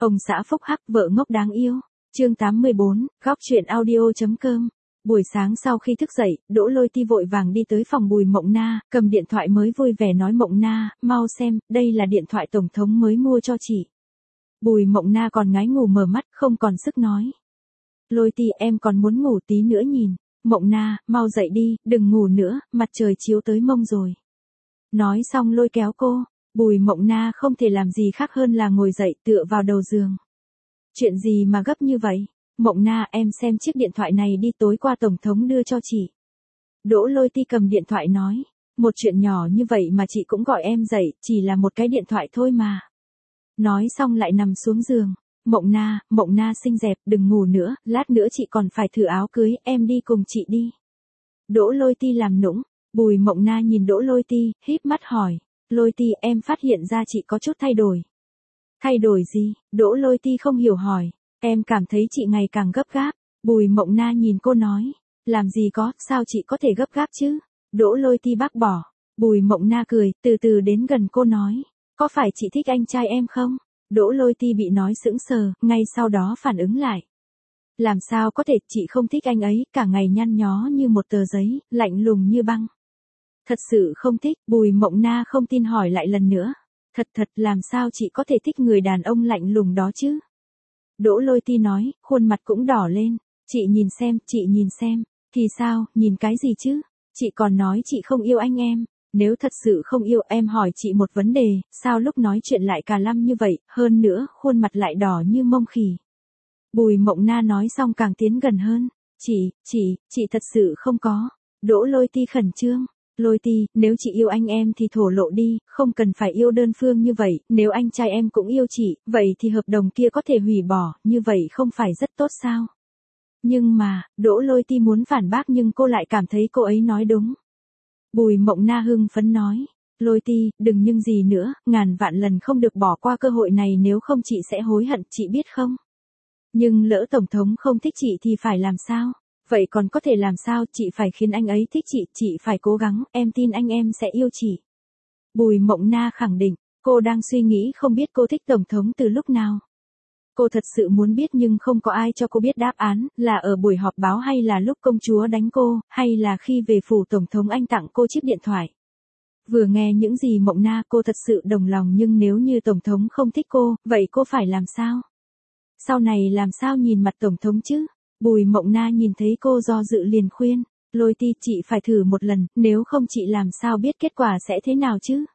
Ông xã phúc hắc vợ ngốc đáng yêu. Chương 84, góc truyện audio.com. Buổi sáng sau khi thức dậy, Đỗ Lôi Ti vội vàng đi tới phòng Bùi Mộng Na, cầm điện thoại mới vui vẻ nói Mộng Na, mau xem, đây là điện thoại Tổng thống mới mua cho chị. Bùi Mộng Na còn ngái ngủ mở mắt, không còn sức nói. Lôi Ti em còn muốn ngủ tí nữa nhìn. Mộng Na, mau dậy đi, đừng ngủ nữa, mặt trời chiếu tới mông rồi. Nói xong lôi kéo cô, Bùi Mộng Na không thể làm gì khác hơn là ngồi dậy tựa vào đầu giường. Chuyện gì mà gấp như vậy? Mộng Na em xem chiếc điện thoại này đi, tối qua Tổng thống đưa cho chị. Đỗ Lôi Ti cầm điện thoại nói, một chuyện nhỏ như vậy mà chị cũng gọi em dậy, chỉ là một cái điện thoại thôi mà. Nói xong lại nằm xuống giường. Mộng Na xinh đẹp, đừng ngủ nữa, lát nữa chị còn phải thử áo cưới, em đi cùng chị đi. Đỗ Lôi Ti làm nũng. Bùi Mộng Na nhìn Đỗ Lôi Ti, híp mắt hỏi, Lôi Ti em phát hiện ra chị có chút thay đổi. Thay đổi gì? Đỗ Lôi Ti không hiểu hỏi, em cảm thấy chị ngày càng gấp gáp. Bùi Mộng Na nhìn cô nói, làm gì có, sao chị có thể gấp gáp chứ? Đỗ Lôi Ti bác bỏ. Bùi Mộng Na cười, từ từ đến gần cô nói, có phải chị thích anh trai em không? Đỗ Lôi Ti bị nói sững sờ, ngay sau đó phản ứng lại. Làm sao có thể, chị không thích anh ấy, cả ngày nhăn nhó như một tờ giấy, lạnh lùng như băng. Thật sự không thích, Bùi Mộng Na không tin hỏi lại lần nữa. Thật làm sao chị có thể thích người đàn ông lạnh lùng đó chứ? Đỗ Lôi Ti nói, khuôn mặt cũng đỏ lên. Chị nhìn xem, thì sao, nhìn cái gì chứ? Chị còn nói chị không yêu anh em. Nếu thật sự không yêu em hỏi chị một vấn đề, sao lúc nói chuyện lại cà lăm như vậy, hơn nữa, khuôn mặt lại đỏ như mông khỉ. Bùi Mộng Na nói xong càng tiến gần hơn. Chị thật sự không có. Đỗ Lôi Ti khẩn trương. Lôi Ti, nếu chị yêu anh em thì thổ lộ đi, không cần phải yêu đơn phương như vậy, nếu anh trai em cũng yêu chị, vậy thì hợp đồng kia có thể hủy bỏ, như vậy không phải rất tốt sao? Nhưng mà, Đỗ Lôi Ti muốn phản bác nhưng cô lại cảm thấy cô ấy nói đúng. Bùi Mộng Na hưng phấn nói, Lôi Ti, đừng nhưng gì nữa, ngàn vạn lần không được bỏ qua cơ hội này nếu không chị sẽ hối hận, chị biết không? Nhưng lỡ Tổng thống không thích chị thì phải làm sao? Vậy còn có thể làm sao, chị phải khiến anh ấy thích chị phải cố gắng, em tin anh em sẽ yêu chị. Bùi Mộng Na khẳng định, cô đang suy nghĩ không biết cô thích Tổng thống từ lúc nào. Cô thật sự muốn biết nhưng không có ai cho cô biết đáp án, là ở buổi họp báo hay là lúc công chúa đánh cô, hay là khi về phủ Tổng thống anh tặng cô chiếc điện thoại. Vừa nghe những gì Mộng Na cô thật sự đồng lòng nhưng nếu như Tổng thống không thích cô, vậy cô phải làm sao? Sau này làm sao nhìn mặt Tổng thống chứ? Bùi Mộng Na nhìn thấy cô do dự liền khuyên, Lôi Ti chị phải thử một lần, nếu không chị làm sao biết kết quả sẽ thế nào chứ?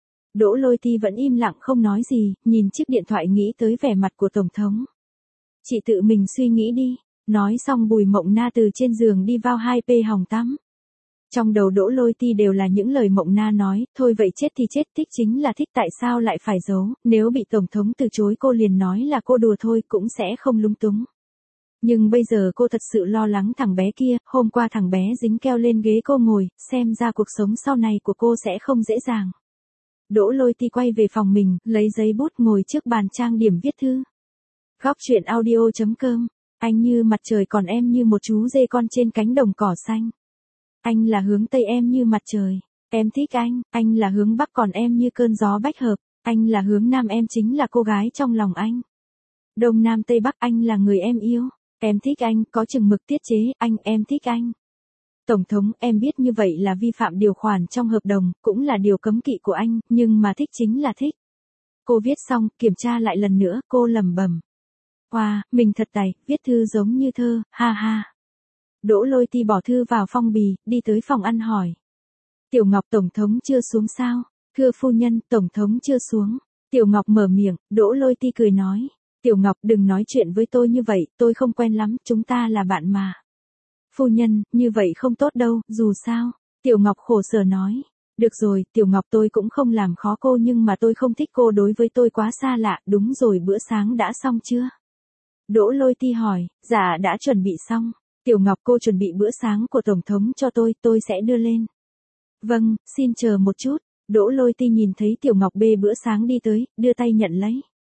Đỗ Lôi Ti vẫn im lặng không nói gì, nhìn chiếc điện thoại nghĩ tới vẻ mặt của Tổng thống. Chị tự mình suy nghĩ đi. Nói xong Bùi Mộng Na từ trên giường đi vào 2P hòng tắm. Trong đầu Đỗ Lôi Ti đều là những lời Mộng Na nói, thôi vậy chết thì chết, thích chính là thích, tại sao lại phải giấu, nếu bị Tổng thống từ chối cô liền nói là cô đùa thôi cũng sẽ không lung túng. Nhưng bây giờ cô thật sự lo lắng thằng bé kia, hôm qua thằng bé dính keo lên ghế cô ngồi, xem ra cuộc sống sau này của cô sẽ không dễ dàng. Đỗ Lôi Ti quay về phòng mình, lấy giấy bút ngồi trước bàn trang điểm viết thư. Góc truyện audio.com, anh như mặt trời còn em như một chú dê con trên cánh đồng cỏ xanh. Anh là hướng Tây em như mặt trời, em thích anh là hướng Bắc còn em như cơn gió bách hợp, anh là hướng Nam em chính là cô gái trong lòng anh. Đông Nam Tây Bắc anh là người em yêu. Em thích anh, có chừng mực tiết chế, em thích anh. Tổng thống, em biết như vậy là vi phạm điều khoản trong hợp đồng, cũng là điều cấm kỵ của anh, nhưng mà thích chính là thích. Cô viết xong, kiểm tra lại lần nữa, cô lẩm bẩm. Wow, mình thật tài, viết thư giống như thơ, ha ha. Đỗ Lôi Ti bỏ thư vào phong bì, đi tới phòng ăn hỏi. Tiểu Ngọc Tổng thống chưa xuống sao? Thưa phu nhân, Tổng thống chưa xuống. Tiểu Ngọc mở miệng, Đỗ Lôi Ti cười nói. Tiểu Ngọc đừng nói chuyện với tôi như vậy, tôi không quen lắm, chúng ta là bạn mà. Phu nhân, như vậy không tốt đâu, dù sao. Tiểu Ngọc khổ sở nói. Được rồi, Tiểu Ngọc tôi cũng không làm khó cô nhưng mà tôi không thích cô đối với tôi quá xa lạ, đúng rồi bữa sáng đã xong chưa? Đỗ Lôi Ti hỏi, dạ đã chuẩn bị xong. Tiểu Ngọc cô chuẩn bị bữa sáng của Tổng thống cho tôi sẽ đưa lên. Vâng, xin chờ một chút. Đỗ Lôi Ti nhìn thấy Tiểu Ngọc bê bữa sáng đi tới, đưa tay nhận lấy.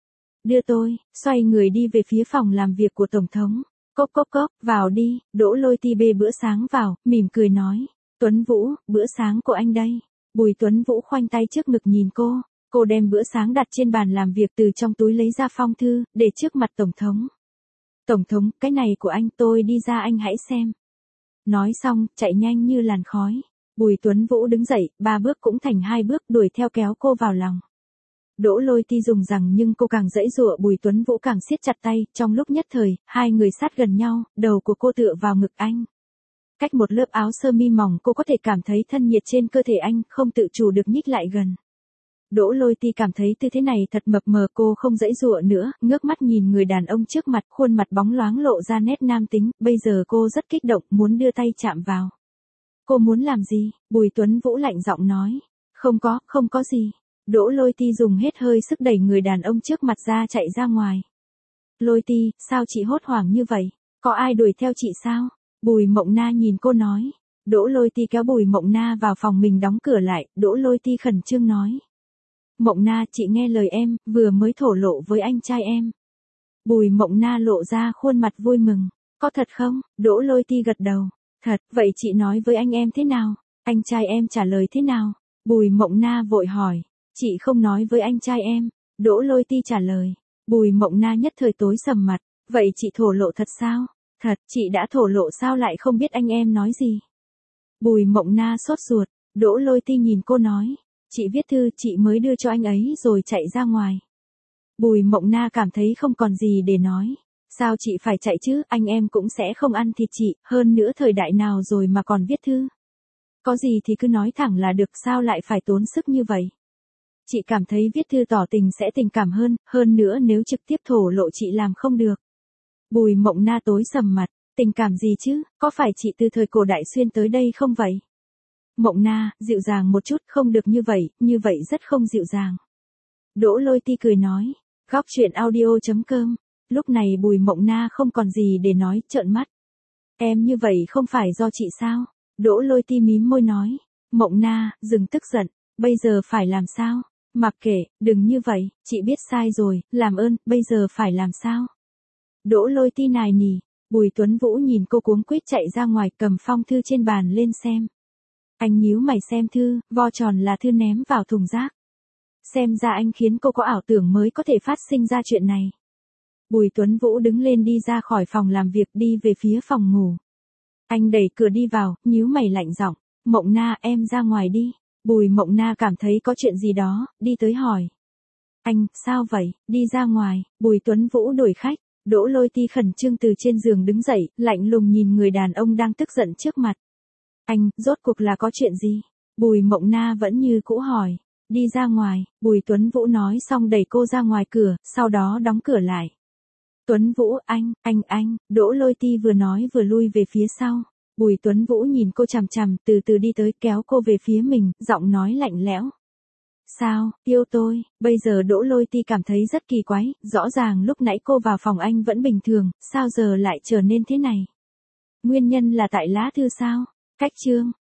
Đưa tôi, xoay người đi về phía phòng làm việc của Tổng thống. Cốc, vào đi, Đỗ Lôi Ti bê bữa sáng vào, mỉm cười nói. Tuấn Vũ, bữa sáng của anh đây. Bùi Tuấn Vũ khoanh tay trước ngực nhìn cô. Cô đem bữa sáng đặt trên bàn làm việc, từ trong túi lấy ra phong thư, để trước mặt Tổng thống. Tổng thống, cái này của anh, tôi đi ra anh hãy xem. Nói xong, chạy nhanh như làn khói. Bùi Tuấn Vũ đứng dậy, 3 bước cũng thành 2 bước, đuổi theo kéo cô vào lòng. Đỗ Lôi Ti dùng rằng nhưng cô càng giãy giụa, Bùi Tuấn Vũ càng siết chặt tay, trong lúc nhất thời, hai người sát gần nhau, đầu của cô tựa vào ngực anh. Cách một lớp áo sơ mi mỏng, cô có thể cảm thấy thân nhiệt trên cơ thể anh, không tự chủ được nhích lại gần. Đỗ Lôi Ti cảm thấy tư thế này thật mập mờ, cô không giãy giụa nữa, ngước mắt nhìn người đàn ông trước mặt, khuôn mặt bóng loáng lộ ra nét nam tính, bây giờ cô rất kích động, muốn đưa tay chạm vào. Cô muốn làm gì? Bùi Tuấn Vũ lạnh giọng nói. Không có gì. Đỗ Lôi Ti dùng hết hơi sức đẩy người đàn ông trước mặt ra, chạy ra ngoài. Lôi Ti, sao chị hốt hoảng như vậy? Có ai đuổi theo chị sao? Bùi Mộng Na nhìn cô nói. Đỗ Lôi Ti kéo Bùi Mộng Na vào phòng mình, đóng cửa lại. Đỗ Lôi Ti khẩn trương nói. Mộng Na, chị nghe lời em, vừa mới thổ lộ với anh trai em. Bùi Mộng Na lộ ra khuôn mặt vui mừng. Có thật không? Đỗ Lôi Ti gật đầu. Thật, vậy chị nói với anh em thế nào? Anh trai em trả lời thế nào? Bùi Mộng Na vội hỏi. Chị không nói với anh trai em. Đỗ Lôi Ti trả lời. Bùi Mộng Na nhất thời tối sầm mặt. Vậy chị thổ lộ thật sao? Thật, chị đã thổ lộ sao lại không biết anh em nói gì? Bùi Mộng Na sốt ruột. Đỗ Lôi Ti nhìn cô nói. Chị viết thư, chị mới đưa cho anh ấy rồi chạy ra ngoài. Bùi Mộng Na cảm thấy không còn gì để nói. Sao chị phải chạy chứ, anh em cũng sẽ không ăn thịt chị, hơn nữa thời đại nào rồi mà còn viết thư. Có gì thì cứ nói thẳng là được, sao lại phải tốn sức như vậy. Chị cảm thấy viết thư tỏ tình sẽ tình cảm hơn nữa nếu trực tiếp thổ lộ chị làm không được. Bùi Mộng Na tối sầm mặt, tình cảm gì chứ, có phải chị từ thời cổ đại xuyên tới đây không vậy? Mộng Na, dịu dàng một chút, không được như vậy rất không dịu dàng. Đỗ Lôi Ti cười nói, góc truyện audio.com. Lúc này Bùi Mộng Na không còn gì để nói, trợn mắt. Em như vậy không phải do chị sao? Đỗ Lôi Ti mím môi nói. Mộng Na, dừng tức giận, bây giờ phải làm sao? Mặc kệ, đừng như vậy, chị biết sai rồi, làm ơn, bây giờ phải làm sao? Đỗ Lôi Ti nài nỉ. Bùi Tuấn Vũ nhìn cô cuống quýt chạy ra ngoài, cầm phong thư trên bàn lên xem. Anh nhíu mày xem thư, vo tròn là thư ném vào thùng rác. Xem ra anh khiến cô có ảo tưởng mới có thể phát sinh ra chuyện này. Bùi Tuấn Vũ đứng lên đi ra khỏi phòng làm việc, đi về phía phòng ngủ. Anh đẩy cửa đi vào, nhíu mày lạnh giọng, Mộng Na, em ra ngoài đi. Bùi Mộng Na cảm thấy có chuyện gì đó, đi tới hỏi. Anh, sao vậy, đi ra ngoài. Bùi Tuấn Vũ đuổi khách. Đỗ Lôi Ti khẩn trương từ trên giường đứng dậy, lạnh lùng nhìn người đàn ông đang tức giận trước mặt. Anh, rốt cuộc là có chuyện gì? Bùi Mộng Na vẫn như cũ hỏi. Đi ra ngoài, Bùi Tuấn Vũ nói xong đẩy cô ra ngoài cửa, sau đó đóng cửa lại. Tuấn Vũ, anh, Đỗ Lôi Ti vừa nói vừa lui về phía sau. Bùi Tuấn Vũ nhìn cô chằm chằm, từ từ đi tới, kéo cô về phía mình, giọng nói lạnh lẽo. Sao, yêu tôi? Bây giờ Đỗ Lôi Ti cảm thấy rất kỳ quái, rõ ràng lúc nãy cô vào phòng anh vẫn bình thường, sao giờ lại trở nên thế này? Nguyên nhân là tại lá thư sao? Cách chương.